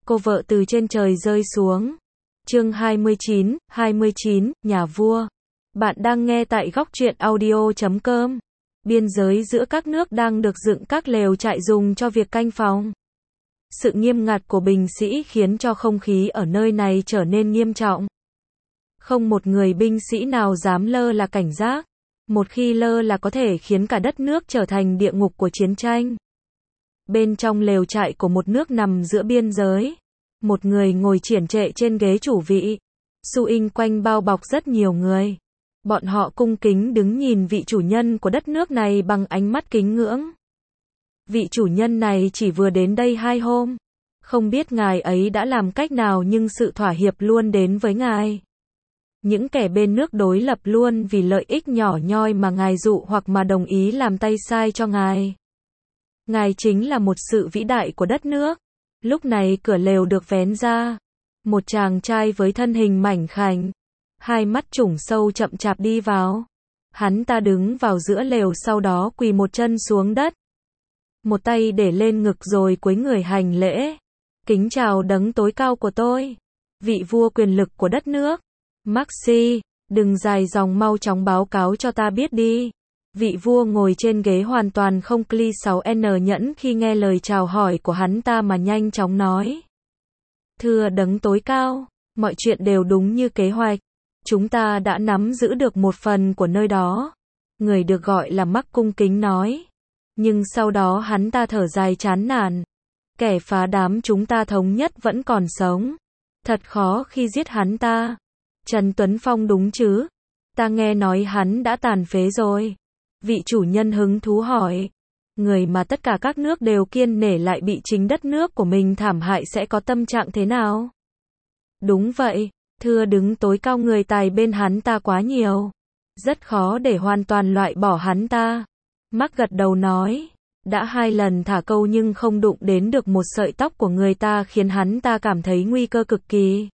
cô vợ từ trên trời rơi xuống. Chương 29, nhà vua. Bạn đang nghe tại góc truyện audio.com. Biên giới giữa các nước đang được dựng các lều trại dùng cho việc canh phòng. Sự nghiêm ngặt của binh sĩ khiến cho không khí ở nơi này trở nên nghiêm trọng. Không một người binh sĩ nào dám lơ là cảnh giác. Một khi lơ là có thể khiến cả đất nước trở thành địa ngục của chiến tranh. Bên trong lều trại của một nước nằm giữa biên giới, một người ngồi triển trệ trên ghế chủ vị. Xung quanh bao bọc rất nhiều người. Bọn họ cung kính đứng nhìn vị chủ nhân của đất nước này bằng ánh mắt kính ngưỡng. Vị chủ nhân này chỉ vừa đến đây 2 hôm. Không biết ngài ấy đã làm cách nào nhưng sự thỏa hiệp luôn đến với ngài. Những kẻ bên nước đối lập luôn vì lợi ích nhỏ nhoi mà ngài dụ hoặc mà đồng ý làm tay sai cho ngài. Ngài chính là một sự vĩ đại của đất nước. Lúc này cửa lều được vén ra. Một chàng trai với thân hình mảnh khảnh, hai mắt trũng sâu chậm chạp đi vào. Hắn ta đứng vào giữa lều, sau đó quỳ một chân xuống đất. Một tay để lên ngực rồi cúi người hành lễ. Kính chào đấng tối cao của tôi. Vị vua quyền lực của đất nước. Maxi, đừng dài dòng, mau chóng báo cáo cho ta biết đi. Vị vua ngồi trên ghế hoàn toàn không cli 6N nhẫn khi nghe lời chào hỏi của hắn ta mà nhanh chóng nói. Thưa đấng tối cao, mọi chuyện đều đúng như kế hoạch. Chúng ta đã nắm giữ được một phần của nơi đó. Người được gọi là Mắc cung kính nói. Nhưng sau đó hắn ta thở dài chán nản. Kẻ phá đám chúng ta thống nhất vẫn còn sống. Thật khó khi giết hắn ta. Trần Tuấn Phong đúng chứ? Ta nghe nói hắn đã tàn phế rồi. Vị chủ nhân hứng thú hỏi. Người mà tất cả các nước đều kiêng nể lại bị chính đất nước của mình thảm hại sẽ có tâm trạng thế nào? Đúng vậy, thưa đấng tối cao, người tài bên hắn ta quá nhiều. Rất khó để hoàn toàn loại bỏ hắn ta. Mắc gật đầu nói. Đã 2 lần thả câu nhưng không đụng đến được một sợi tóc của người ta khiến hắn ta cảm thấy nguy cơ cực kỳ.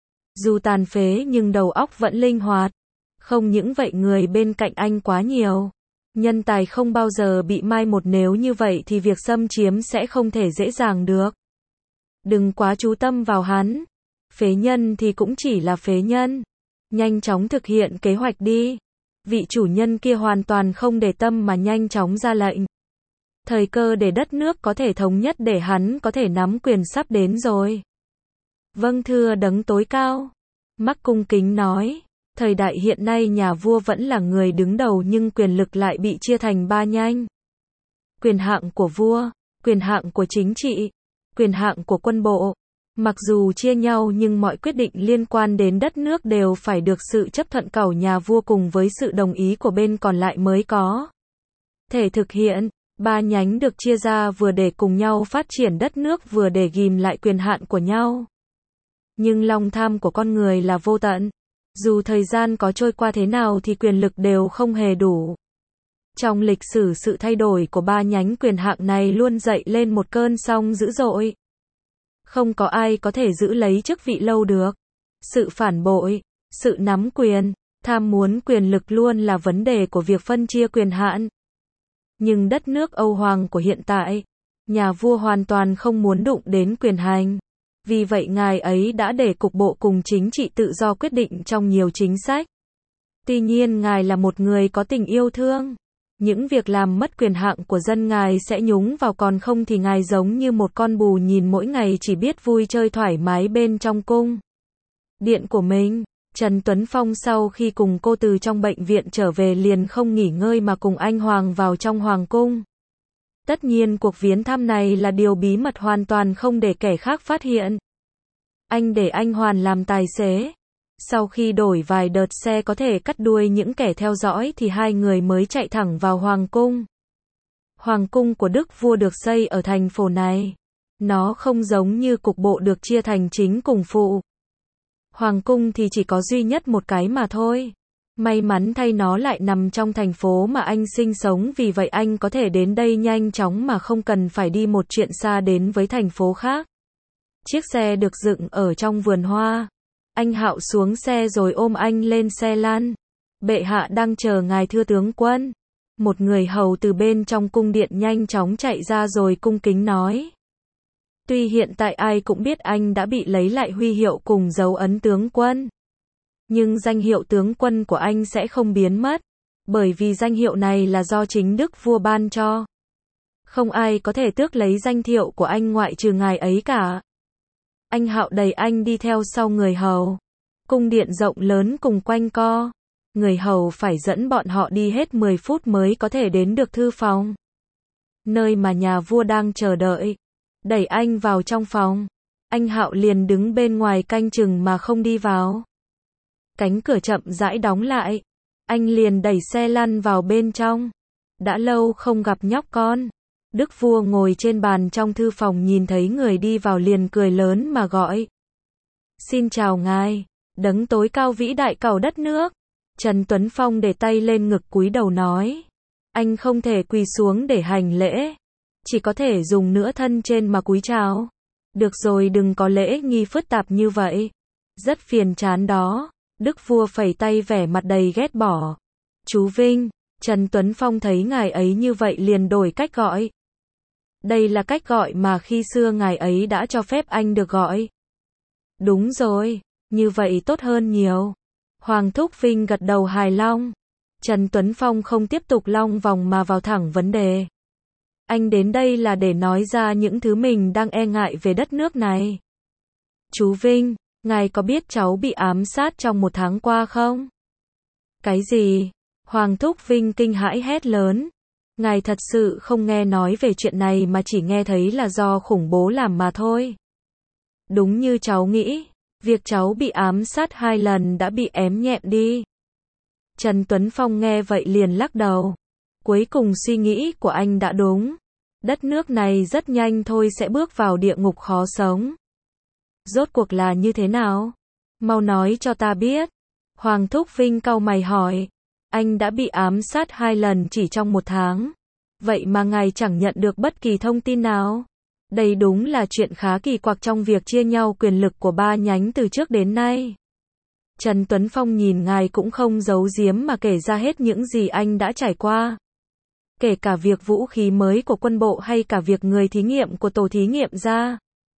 Dù tàn phế nhưng đầu óc vẫn linh hoạt. Không những vậy người bên cạnh anh quá nhiều. Nhân tài không bao giờ bị mai một, nếu như vậy thì việc xâm chiếm sẽ không thể dễ dàng được. Đừng quá chú tâm vào hắn. Phế nhân thì cũng chỉ là phế nhân. Nhanh chóng thực hiện kế hoạch đi. Vị chủ nhân kia hoàn toàn không để tâm mà nhanh chóng ra lệnh. Thời cơ để đất nước có thể thống nhất để hắn có thể nắm quyền sắp đến rồi. Vâng thưa đấng tối cao. Mắc cung kính nói. Thời đại hiện nay nhà vua vẫn là người đứng đầu nhưng quyền lực lại bị chia thành 3 nhánh. Quyền hạn của vua, quyền hạn của chính trị, quyền hạn của quân bộ. Mặc dù chia nhau nhưng mọi quyết định liên quan đến đất nước đều phải được sự chấp thuận của nhà vua cùng với sự đồng ý của bên còn lại mới có thể thực hiện. 3 nhánh được chia ra vừa để cùng nhau phát triển đất nước vừa để ghim lại quyền hạn của nhau. Nhưng lòng tham của con người là vô tận. Dù thời gian có trôi qua thế nào thì quyền lực đều không hề đủ. Trong lịch sử, sự thay đổi của 3 nhánh quyền hạn này luôn dậy lên một cơn sóng dữ dội. Không có ai có thể giữ lấy chức vị lâu được. Sự phản bội, sự nắm quyền, tham muốn quyền lực luôn là vấn đề của việc phân chia quyền hạn. Nhưng đất nước Âu Hoàng của hiện tại, nhà vua hoàn toàn không muốn đụng đến quyền hành. Vì vậy ngài ấy đã để cục bộ cùng chính trị tự do quyết định trong nhiều chính sách. Tuy nhiên ngài là một người có tình yêu thương. Những việc làm mất quyền hạn của dân ngài sẽ nhúng vào, còn không thì ngài giống như một con bù nhìn mỗi ngày chỉ biết vui chơi thoải mái bên trong cung điện của mình. Trần Tuấn Phong sau khi cùng cô từ trong bệnh viện trở về liền không nghỉ ngơi mà cùng anh Hoàng vào trong hoàng cung. Tất nhiên cuộc viếng thăm này là điều bí mật hoàn toàn không để kẻ khác phát hiện. Anh để anh Hoàn làm tài xế. Sau khi đổi vài đợt xe có thể cắt đuôi những kẻ theo dõi thì 2 người mới chạy thẳng vào hoàng cung. Hoàng cung của Đức vua được xây ở thành phố này. Nó không giống như cục bộ được chia thành chính cùng phụ. Hoàng cung thì chỉ có duy nhất một cái mà thôi. May mắn thay nó lại nằm trong thành phố mà anh sinh sống, vì vậy anh có thể đến đây nhanh chóng mà không cần phải đi một chuyện xa đến với thành phố khác. Chiếc xe được dựng ở trong vườn hoa. Anh Hạo xuống xe rồi ôm anh lên xe lăn. Bệ hạ đang chờ ngài thưa tướng quân. Một người hầu từ bên trong cung điện nhanh chóng chạy ra rồi cung kính nói. Tuy hiện tại ai cũng biết anh đã bị lấy lại huy hiệu cùng dấu ấn tướng quân, nhưng danh hiệu tướng quân của anh sẽ không biến mất, bởi vì danh hiệu này là do chính đức vua ban cho. Không ai có thể tước lấy danh hiệu của anh ngoại trừ ngài ấy cả. Anh Hạo đẩy anh đi theo sau người hầu. Cung điện rộng lớn cùng quanh co. Người hầu phải dẫn bọn họ đi hết 10 phút mới có thể đến được thư phòng, nơi mà nhà vua đang chờ đợi. Đẩy anh vào trong phòng, anh Hạo liền đứng bên ngoài canh chừng mà không đi vào. Cánh cửa chậm rãi đóng lại, anh liền đẩy xe lăn vào bên trong. Đã lâu không gặp nhóc con. Đức vua ngồi trên bàn trong thư phòng nhìn thấy người đi vào liền cười lớn mà gọi. Xin chào ngài, đấng tối cao vĩ đại cẩu đất nước. Trần Tuấn Phong để tay lên ngực cúi đầu nói. Anh không thể quỳ xuống để hành lễ, chỉ có thể dùng nửa thân trên mà cúi chào. Được rồi, đừng có lễ nghi phức tạp như vậy. Rất phiền chán đó. Đức vua phẩy tay vẻ mặt đầy ghét bỏ. Chú Vinh. Trần Tuấn Phong thấy ngài ấy như vậy liền đổi cách gọi. Đây là cách gọi mà khi xưa ngài ấy đã cho phép anh được gọi. Đúng rồi, như vậy tốt hơn nhiều. Hoàng Thúc Vinh gật đầu hài lòng. Trần Tuấn Phong không tiếp tục long vòng mà vào thẳng vấn đề. Anh đến đây là để nói ra những thứ mình đang e ngại về đất nước này. Chú Vinh, ngài có biết cháu bị ám sát trong 1 tháng qua không? Cái gì? Hoàng Thúc Vinh kinh hãi hét lớn. Ngài thật sự không nghe nói về chuyện này mà chỉ nghe thấy là do khủng bố làm mà thôi. Đúng như cháu nghĩ, việc cháu bị ám sát 2 lần đã bị ém nhẹm đi. Trần Tuấn Phong nghe vậy liền lắc đầu. Cuối cùng suy nghĩ của anh đã đúng. Đất nước này rất nhanh thôi sẽ bước vào địa ngục khó sống. Rốt cuộc là như thế nào? Mau nói cho ta biết. Hoàng Thúc Vinh cau mày hỏi. Anh đã bị ám sát 2 lần chỉ trong 1 tháng. Vậy mà ngài chẳng nhận được bất kỳ thông tin nào. Đây đúng là chuyện khá kỳ quặc trong việc chia nhau quyền lực của 3 nhánh từ trước đến nay. Trần Tuấn Phong nhìn ngài cũng không giấu giếm mà kể ra hết những gì anh đã trải qua. Kể cả việc vũ khí mới của quân bộ hay cả việc người thí nghiệm của tổ thí nghiệm ra.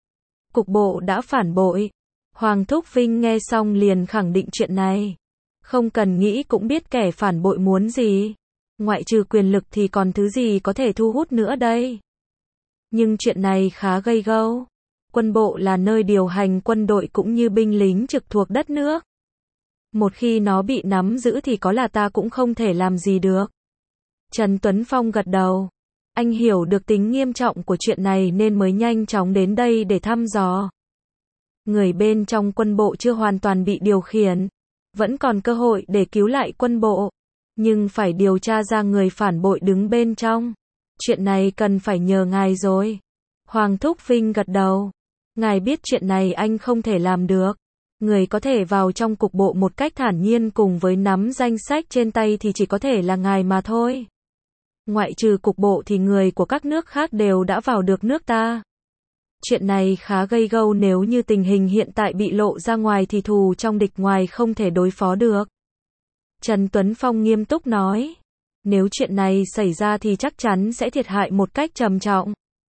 Cục bộ đã phản bội. Hoàng Thúc Vinh nghe xong liền khẳng định chuyện này. Không cần nghĩ cũng biết kẻ phản bội muốn gì. Ngoại trừ quyền lực thì còn thứ gì có thể thu hút nữa đây. Nhưng chuyện này khá gây gâu. Quân bộ là nơi điều hành quân đội cũng như binh lính trực thuộc đất nước. Một khi nó bị nắm giữ thì có là ta cũng không thể làm gì được. Trần Tuấn Phong gật đầu. Anh hiểu được tính nghiêm trọng của chuyện này nên mới nhanh chóng đến đây để thăm dò. Người bên trong quân bộ chưa hoàn toàn bị điều khiển. Vẫn còn cơ hội để cứu lại quân bộ. Nhưng phải điều tra ra người phản bội đứng bên trong. Chuyện này cần phải nhờ ngài rồi. Hoàng Thúc Vinh gật đầu. Ngài biết chuyện này anh không thể làm được. Người có thể vào trong cục bộ một cách thản nhiên cùng với nắm danh sách trên tay thì chỉ có thể là ngài mà thôi. Ngoại trừ cục bộ thì người của các nước khác đều đã vào được nước ta. Chuyện này khá gây gâu, nếu như tình hình hiện tại bị lộ ra ngoài thì thù trong địch ngoài không thể đối phó được. Trần Tuấn Phong nghiêm túc nói. Nếu chuyện này xảy ra thì chắc chắn sẽ thiệt hại một cách trầm trọng.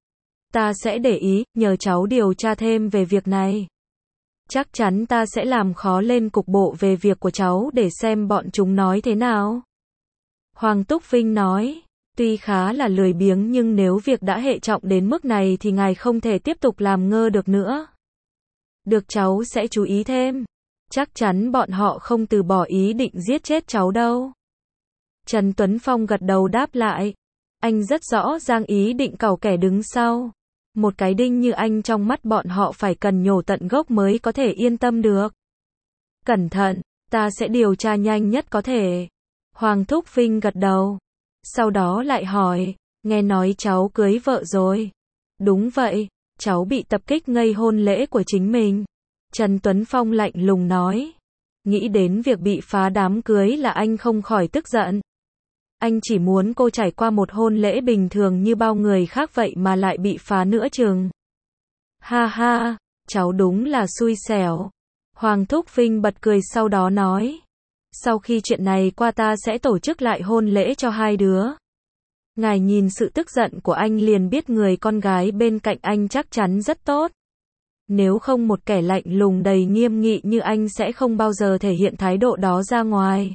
Ta sẽ để ý, nhờ cháu điều tra thêm về việc này. Chắc chắn ta sẽ làm khó lên cục bộ về việc của cháu để xem bọn chúng nói thế nào. Hoàng Túc Vinh nói. Tuy khá là lười biếng nhưng nếu việc đã hệ trọng đến mức này thì ngài không thể tiếp tục làm ngơ được nữa. Được, cháu sẽ chú ý thêm. Chắc chắn bọn họ không từ bỏ ý định giết chết cháu đâu. Trần Tuấn Phong gật đầu đáp lại. Anh rất rõ ràng ý định cẩu kẻ đứng sau. Một cái đinh như anh trong mắt bọn họ phải cần nhổ tận gốc mới có thể yên tâm được. Cẩn thận, ta sẽ điều tra nhanh nhất có thể. Hoàng Thúc Vinh gật đầu. Sau đó lại hỏi, nghe nói cháu cưới vợ rồi. Đúng vậy, cháu bị tập kích ngay hôn lễ của chính mình. Trần Tuấn Phong lạnh lùng nói. Nghĩ đến việc bị phá đám cưới là anh không khỏi tức giận. Anh chỉ muốn cô trải qua một hôn lễ bình thường như bao người khác vậy mà lại bị phá nữa chừng. Ha ha, cháu đúng là xui xẻo. Hoàng Thúc Vinh bật cười sau đó nói. Sau khi chuyện này qua ta sẽ tổ chức lại hôn lễ cho 2 đứa. Ngài nhìn sự tức giận của anh liền biết người con gái bên cạnh anh chắc chắn rất tốt. Nếu không một kẻ lạnh lùng đầy nghiêm nghị như anh sẽ không bao giờ thể hiện thái độ đó ra ngoài.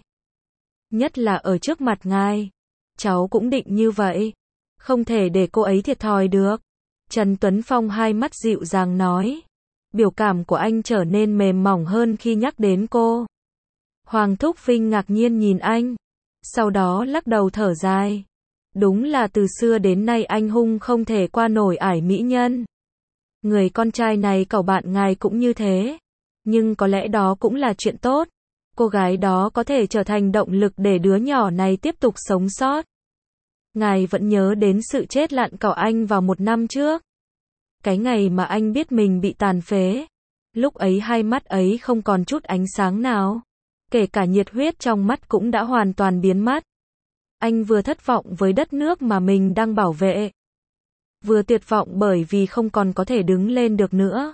Nhất là ở trước mặt ngài. Cháu cũng định như vậy. Không thể để cô ấy thiệt thòi được. Trần Tuấn Phong hai mắt dịu dàng nói. Biểu cảm của anh trở nên mềm mỏng hơn khi nhắc đến cô. Hoàng Thúc Vinh ngạc nhiên nhìn anh. Sau đó lắc đầu thở dài. Đúng là từ xưa đến nay anh hung không thể qua nổi ải mỹ nhân. Người con trai này cậu bạn ngài cũng như thế. Nhưng có lẽ đó cũng là chuyện tốt. Cô gái đó có thể trở thành động lực để đứa nhỏ này tiếp tục sống sót. Ngài vẫn nhớ đến sự chết lặng của anh vào 1 năm trước. Cái ngày mà anh biết mình bị tàn phế. Lúc ấy hai mắt ấy không còn chút ánh sáng nào. Kể cả nhiệt huyết trong mắt cũng đã hoàn toàn biến mất. Anh vừa thất vọng với đất nước mà mình đang bảo vệ. Vừa tuyệt vọng bởi vì không còn có thể đứng lên được nữa.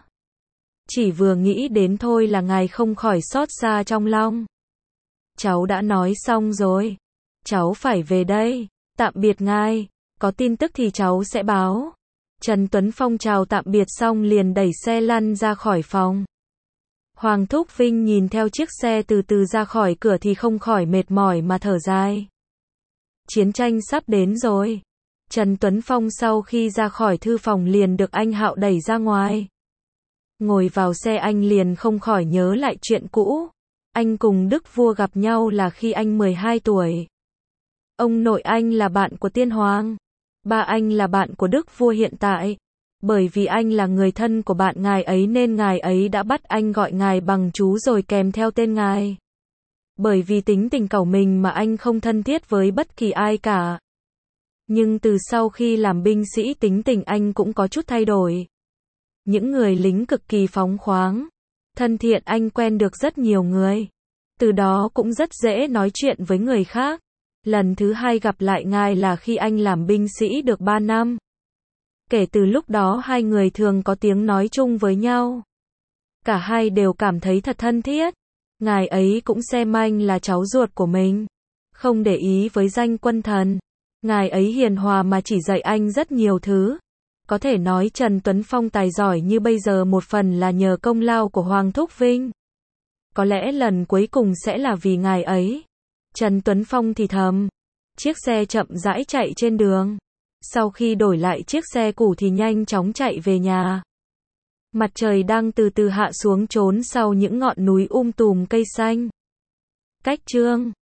Chỉ vừa nghĩ đến thôi là ngài không khỏi xót xa trong lòng. Cháu đã nói xong rồi. Cháu phải về đây. Tạm biệt ngài. Có tin tức thì cháu sẽ báo. Trần Tuấn Phong chào tạm biệt xong liền đẩy xe lăn ra khỏi phòng. Hoàng Thúc Vinh nhìn theo chiếc xe từ từ ra khỏi cửa thì không khỏi mệt mỏi mà thở dài. Chiến tranh sắp đến rồi. Trần Tuấn Phong sau khi ra khỏi thư phòng liền được anh Hạo đẩy ra ngoài. Ngồi vào xe anh liền không khỏi nhớ lại chuyện cũ. Anh cùng Đức Vua gặp nhau là khi anh 12 tuổi. Ông nội anh là bạn của Tiên Hoàng. Ba anh là bạn của Đức Vua hiện tại. Bởi vì anh là người thân của bạn ngài ấy nên ngài ấy đã bắt anh gọi ngài bằng chú rồi kèm theo tên ngài. Bởi vì tính tình cẩu mình mà anh không thân thiết với bất kỳ ai cả. Nhưng từ sau khi làm binh sĩ tính tình anh cũng có chút thay đổi. Những người lính cực kỳ phóng khoáng, thân thiện, anh quen được rất nhiều người. Từ đó cũng rất dễ nói chuyện với người khác. Lần thứ hai gặp lại ngài là khi anh làm binh sĩ được 3 năm. Kể từ lúc đó hai người thường có tiếng nói chung với nhau. Cả hai đều cảm thấy thật thân thiết. Ngài ấy cũng xem anh là cháu ruột của mình. Không để ý với danh quân thần. Ngài ấy hiền hòa mà chỉ dạy anh rất nhiều thứ. Có thể nói Trần Tuấn Phong tài giỏi như bây giờ một phần là nhờ công lao của Hoàng Thúc Vinh. Có lẽ lần cuối cùng sẽ là vì ngài ấy. Trần Tuấn Phong thì thầm. Chiếc xe chậm rãi chạy trên đường. Sau khi đổi lại chiếc xe cũ thì nhanh chóng chạy về nhà. Mặt trời đang từ từ hạ xuống trốn sau những ngọn núi tùm cây xanh. Cách chương